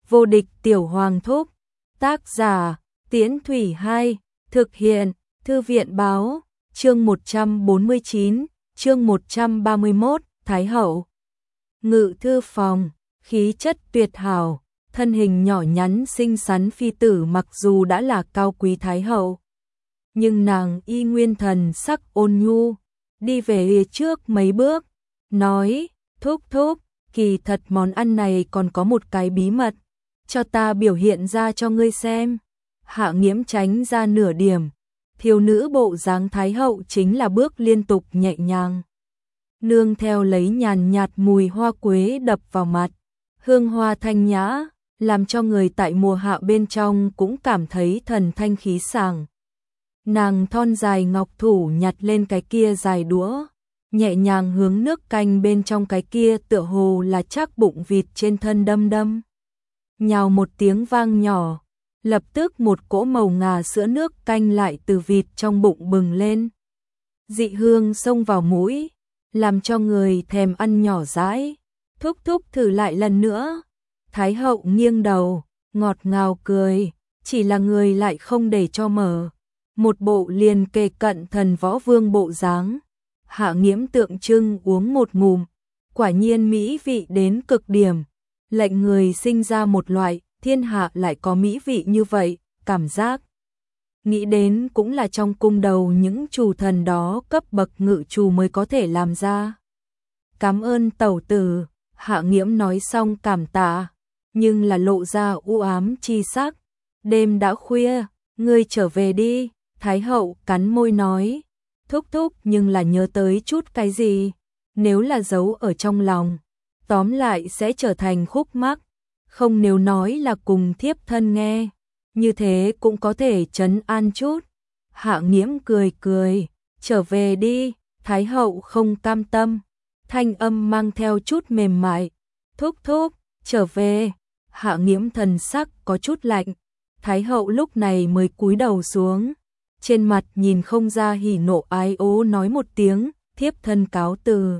Vô địch tiểu hoàng thúc. Tác giả, Tiễn Thủy 2, thực hiện, Thư viện báo, chương 149, chương 131, Thái hậu. Ngự thư phòng, khí chất tuyệt hảo, thân hình nhỏ nhắn xinh xắn phi tử mặc dù đã là cao quý thái hậu. Nhưng nàng y nguyên thần sắc ôn nhu, đi về trước mấy bước, nói, thúc thúc, kỳ thật món ăn này còn có một cái bí mật, cho ta biểu hiện ra cho ngươi xem. Hạ Nghiễm tránh ra nửa điểm, thiếu nữ bộ dáng thái hậu chính là bước liên tục nhẹ nhàng. Nương theo lấy nhàn nhạt mùi hoa quế đập vào mặt, hương hoa thanh nhã, làm cho người tại mùa hạ bên trong cũng cảm thấy thần thanh khí sảng. Nàng thon dài ngọc thủ nhặt lên cái kia dài đũa, nhẹ nhàng hướng nước canh bên trong cái kia tựa hồ là chắc bụng vịt trên thân đâm đâm. Nhào một tiếng vang nhỏ, lập tức một cỗ màu ngà sữa nước canh lại từ vịt trong bụng bừng lên. Dị hương xông vào mũi, làm cho người thèm ăn nhỏ dãi. Thúc thúc thử lại lần nữa. Thái hậu nghiêng đầu, ngọt ngào cười, chỉ là người lại không để cho mở. Một bộ liền kề cận thần võ vương bộ dáng. Hạ Nghiễm tượng trưng uống một ngụm, quả nhiên mỹ vị đến cực điểm, lệnh người sinh ra một loại thiên hạ lại có mỹ vị như vậy, cảm giác. Nghĩ đến cũng là trong cung đầu những chủ thần đó cấp bậc ngự chủ mới có thể làm ra. Cảm ơn tẩu tử, Hạ Nghiễm nói xong cảm tạ, nhưng là lộ ra u ám chi sắc. Đêm đã khuya, ngươi trở về đi, Thái hậu cắn môi nói. Thúc thúc nhưng là nhớ tới chút cái gì, nếu là giấu ở trong lòng, tóm lại sẽ trở thành khúc mắc, không nếu nói là cùng thiếp thân nghe, như thế cũng có thể trấn an chút. Hạ Nghiễm cười cười, trở về đi, Thái hậu không cam tâm, thanh âm mang theo chút mềm mại, thúc thúc, trở về. Hạ Nghiễm thần sắc có chút lạnh, Thái hậu lúc này mới cúi đầu xuống. Trên mặt nhìn không ra hỉ nộ ái ố nói một tiếng, thiếp thân cáo từ.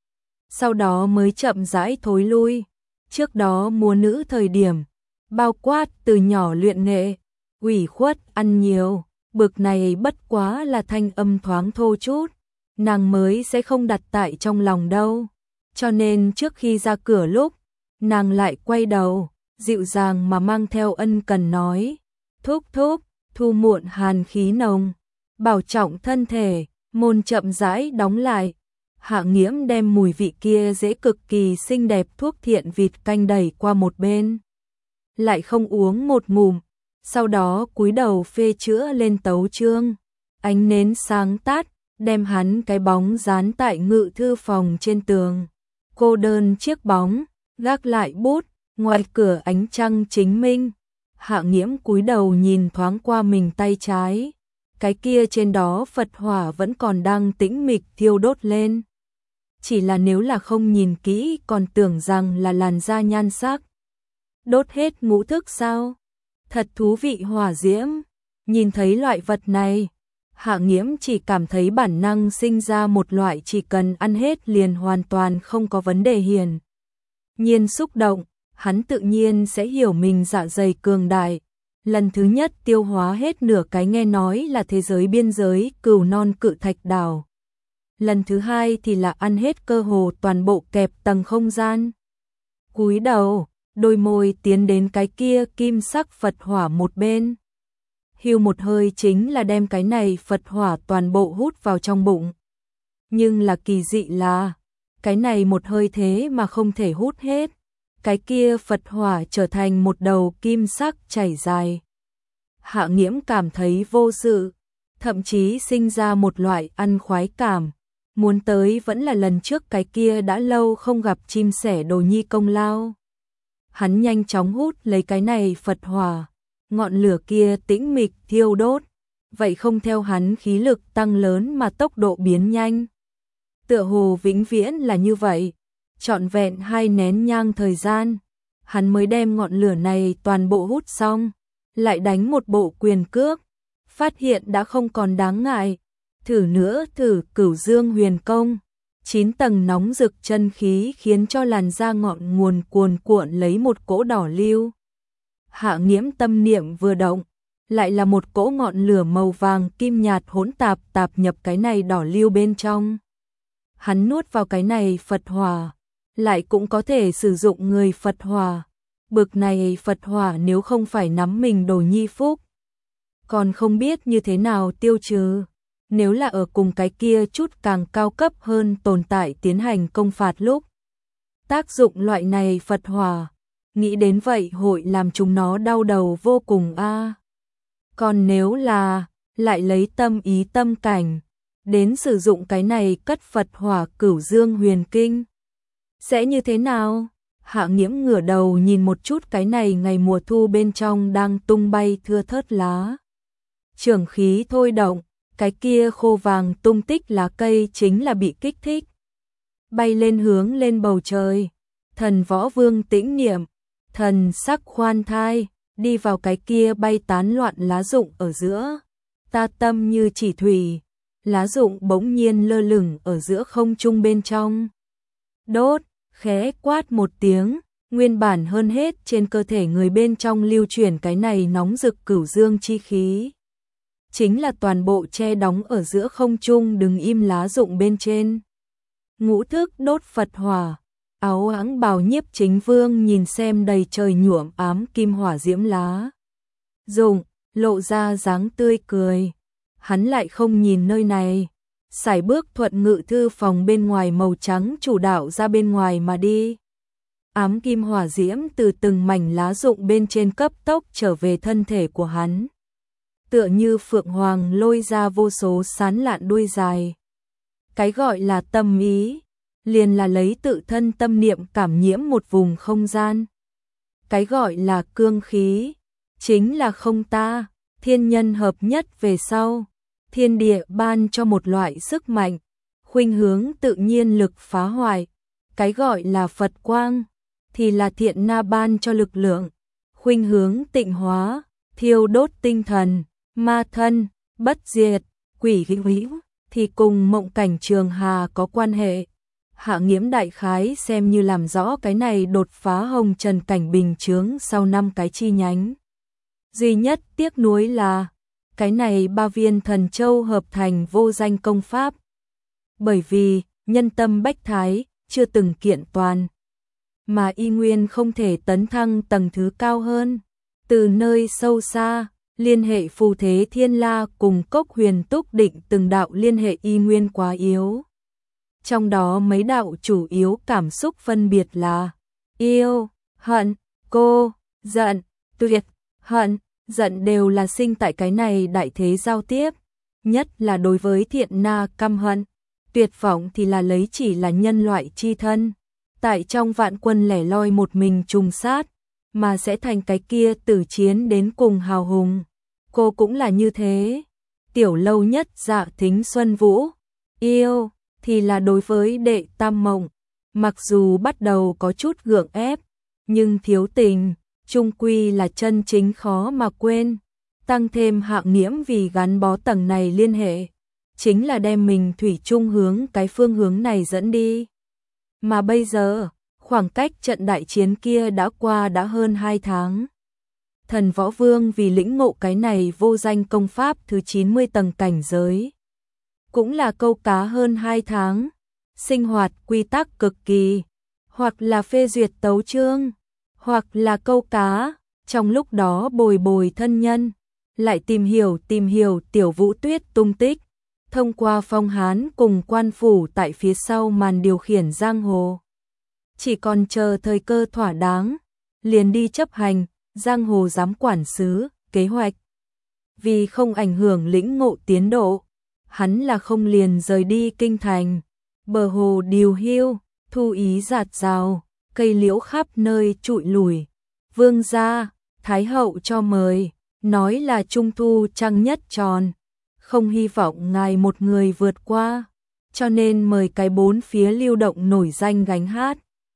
Sau đó mới chậm rãi thối lui. Trước đó múa nữ thời điểm, bao quát từ nhỏ luyện nghệ, ủy khuất ăn nhiều, bực này bất quá là thanh âm thoáng thô chút, nàng mới sẽ không đặt tại trong lòng đâu. Cho nên trước khi ra cửa lúc, nàng lại quay đầu, dịu dàng mà mang theo ân cần nói, thúc thúc, thu muộn hàn khí nồng, bảo trọng thân thể, môn chậm rãi đóng lại. Hạ Nghiễm đem mùi vị kia dễ cực kỳ xinh đẹp thuốc thiện vịt canh đẩy qua một bên, lại không uống một ngụm, sau đó cúi đầu phê chữa lên tấu chương. Ánh nến sáng tắt, đem hắn cái bóng dán tại ngự thư phòng trên tường, cô đơn chiếc bóng, gác lại bút, ngoài cửa ánh trăng chính minh. Hạ Nghiễm cúi đầu nhìn thoáng qua mình tay trái, cái kia trên đó Phật hỏa vẫn còn đang tĩnh mịch thiêu đốt lên. Chỉ là nếu là không nhìn kỹ còn tưởng rằng là làn da nhan sắc. Đốt hết ngũ thức sao? Thật thú vị hỏa diễm. Nhìn thấy loại vật này, Hạ Nghiễm chỉ cảm thấy bản năng sinh ra một loại chỉ cần ăn hết liền hoàn toàn không có vấn đề hiển nhiên xúc động. Hắn tự nhiên sẽ hiểu mình dạ dày cường đại. Lần thứ nhất tiêu hóa hết nửa cái nghe nói là thế giới biên giới Cửu Non Cự Thạch Đảo. Lần thứ hai thì là ăn hết cơ hồ toàn bộ kẹp tầng không gian. Cúi đầu, đôi môi tiến đến cái kia kim sắc Phật hỏa một bên. Hưu một hơi chính là đem cái này Phật hỏa toàn bộ hút vào trong bụng. Nhưng là kỳ dị là, cái này một hơi thế mà không thể hút hết. Cái kia Phật hỏa trở thành một đầu kim sắc chảy dài. Hạ Nghiễm cảm thấy vô sự, thậm chí sinh ra một loại ăn khoái cảm. Muốn tới vẫn là lần trước cái kia đã lâu không gặp chim sẻ đồ nhi công lao. Hắn nhanh chóng hút lấy cái này Phật hỏa, ngọn lửa kia tĩnh mịch thiêu đốt, vậy không theo hắn khí lực tăng lớn mà tốc độ biến nhanh. Tựa hồ vĩnh viễn là như vậy. Trọn vẹn 2 nén nhang thời gian, hắn mới đem ngọn lửa này toàn bộ hút xong, lại đánh một bộ quyền cước, phát hiện đã không còn đáng ngại, thử nữa thử Cửu Dương Huyền Công, 9 tầng nóng rực chân khí khiến cho làn da ngọn nguồn cuồn cuộn lấy một cỗ đỏ lưu. Hạ Nghiễm tâm niệm vừa động, lại là một cỗ ngọn lửa màu vàng kim nhạt hỗn tạp tạp nhập cái này đỏ lưu bên trong. Hắn nuốt vào cái này Phật hỏa, lại cũng có thể sử dụng người Phật hỏa. Bực này Phật hỏa nếu không phải nắm mình Đồ Nhi phúc, còn không biết như thế nào tiêu trừ. Nếu là ở cùng cái kia chút càng cao cấp hơn tồn tại tiến hành công phạt lúc, tác dụng loại này Phật hỏa, nghĩ đến vậy hội làm chúng nó đau đầu vô cùng a. Còn nếu là lại lấy tâm ý tâm cảnh đến sử dụng cái này cất Phật hỏa Cửu Dương Huyền Kinh, sẽ như thế nào? Hạ Nghiễm ngửa đầu nhìn một chút cái này ngày mùa thu bên trong đang tung bay thưa thớt lá. Trường khí thôi động, cái kia khô vàng tung tích lá cây chính là bị kích thích. Bay lên hướng lên bầu trời, Thần Võ Vương tĩnh niệm, thần sắc khoan thai, đi vào cái kia bay tán loạn lá rụng ở giữa. Ta tâm như chỉ thủy, lá rụng bỗng nhiên lơ lửng ở giữa không trung bên trong. Đốt, khẽ quát một tiếng, nguyên bản hơn hết trên cơ thể người bên trong lưu chuyển cái này nóng rực cửu dương chi khí. Chính là toàn bộ che đóng ở giữa không trung đứng im lá rụng bên trên. Ngũ thức đốt Phật hỏa, áo áng bào Nhiếp Chính Vương nhìn xem đầy trời nhuộm ám kim hỏa diễm lá rụng, lộ ra dáng tươi cười. Hắn lại không nhìn nơi này, sải bước thuận ngự thư phòng bên ngoài màu trắng chủ đạo ra bên ngoài mà đi. Ám kim hỏa diễm từ từng mảnh lá rụng bên trên cấp tốc trở về thân thể của hắn. Tựa như phượng hoàng lôi ra vô số sán lạn đuôi dài. Cái gọi là tâm ý, liền là lấy tự thân tâm niệm cảm nhiễm một vùng không gian. Cái gọi là cương khí, chính là không ta, thiên nhân hợp nhất về sau. Thiên địa ban cho một loại sức mạnh, khuynh hướng tự nhiên lực phá hoại. Cái gọi là Phật quang, thì là thiện na ban cho lực lượng, khuynh hướng tịnh hóa, thiêu đốt tinh thần, ma thân, bất diệt, quỷ hữu, thì cùng mộng cảnh Trường Hà có quan hệ. Hạ Nghiễm đại khái xem như làm rõ cái này đột phá hồng trần cảnh bình chướng sau 5 cái chi nhánh. Duy nhất tiếc nuối là cái này 3 viên thần châu hợp thành vô danh công pháp. Bởi vì nhân tâm bách thái chưa từng kiện toàn, mà y nguyên không thể tấn thăng tầng thứ cao hơn. Từ nơi sâu xa, liên hệ phù thế thiên la cùng cốc huyền túc định từng đạo liên hệ y nguyên quá yếu. Trong đó mấy đạo chủ yếu cảm xúc phân biệt là yêu, hận, cô, giận, tuyệt, hận, giận đều là sinh tại cái này đại thế giao tiếp, nhất là đối với thiện na căm hận, tuyệt vọng thì là lấy chỉ là nhân loại chi thân, tại trong vạn quân lẻ loi một mình trùng sát, mà sẽ thành cái kia tử chiến đến cùng hào hùng. Cô cũng là như thế. Tiểu Lâu Nhất Dạ Thính Xuân Vũ, yêu thì là đối với đệ tam mộng, mặc dù bắt đầu có chút gượng ép, nhưng thiếu tình chung quy là chân chính khó mà quên. Tăng thêm Hạ Nghiễm vì gắn bó tầng này liên hệ, chính là đem mình thủy chung hướng cái phương hướng này dẫn đi. Mà bây giờ, khoảng cách trận đại chiến kia đã qua đã hơn 2 tháng. Thần Võ Vương vì lĩnh ngộ cái này vô danh công pháp thứ 90 tầng cảnh giới, cũng là câu cá hơn 2 tháng, sinh hoạt quy tắc cực kỳ, hoặc là phê duyệt tấu chương, hoặc là câu cá, trong lúc đó bồi bồi thân nhân, lại tìm hiểu Tiểu Vũ Tuyết tung tích, thông qua Phong Hán cùng quan phủ tại phía sau màn điều khiển giang hồ. Chỉ còn chờ thời cơ thỏa đáng, liền đi chấp hành giang hồ giám quản sứ kế hoạch. Vì không ảnh hưởng lĩnh ngộ tiến độ, hắn là không liền rời đi kinh thành. Bờ hồ điều hiu, thu ý rạt rào, cây liễu khắp nơi trụi lùi. Vương gia, Thái hậu cho mời, nói là trung thu trăng nhất tròn, không hy vọng ngài một người vượt qua, cho nên mời cái bốn phía lưu động nổi danh gánh hát.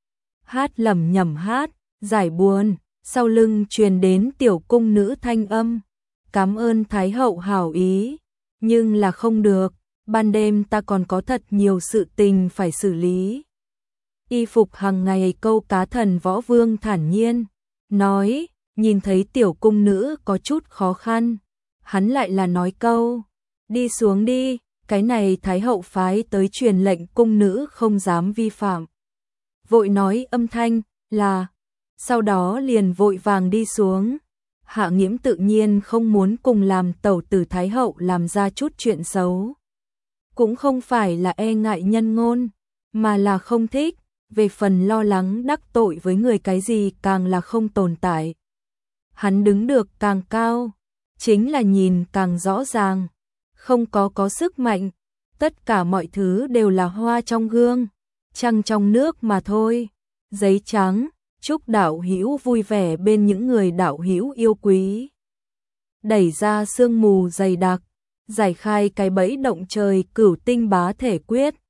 Hát lẩm nhẩm hát, giải buồn, sau lưng truyền đến tiểu cung nữ thanh âm. Cảm ơn Thái hậu hảo ý, nhưng là không được, ban đêm ta còn có thật nhiều sự tình phải xử lý. Y phục hàng ngày câu cá Thần Võ Vương thản nhiên nói, nhìn thấy tiểu cung nữ có chút khó khăn, hắn lại là nói câu, đi xuống đi, cái này Thái hậu phái tới truyền lệnh cung nữ không dám vi phạm. Vội nói âm thanh là, sau đó liền vội vàng đi xuống. Hạ Nghiễm tự nhiên không muốn cùng làm tẩu tử Thái hậu làm ra chút chuyện xấu. Cũng không phải là e ngại nhân ngôn, mà là không thích, về phần lo lắng đắc tội với người cái gì càng là không tồn tại. Hắn đứng được càng cao, chính là nhìn càng rõ ràng, không có sức mạnh, tất cả mọi thứ đều là hoa trong gương, trăng trong nước mà thôi. Giấy trắng, chúc đạo hữu vui vẻ bên những người đạo hữu yêu quý. Đẩy ra sương mù dày đặc, giải khai cái bẫy động trời cửu tinh bá thể quyết.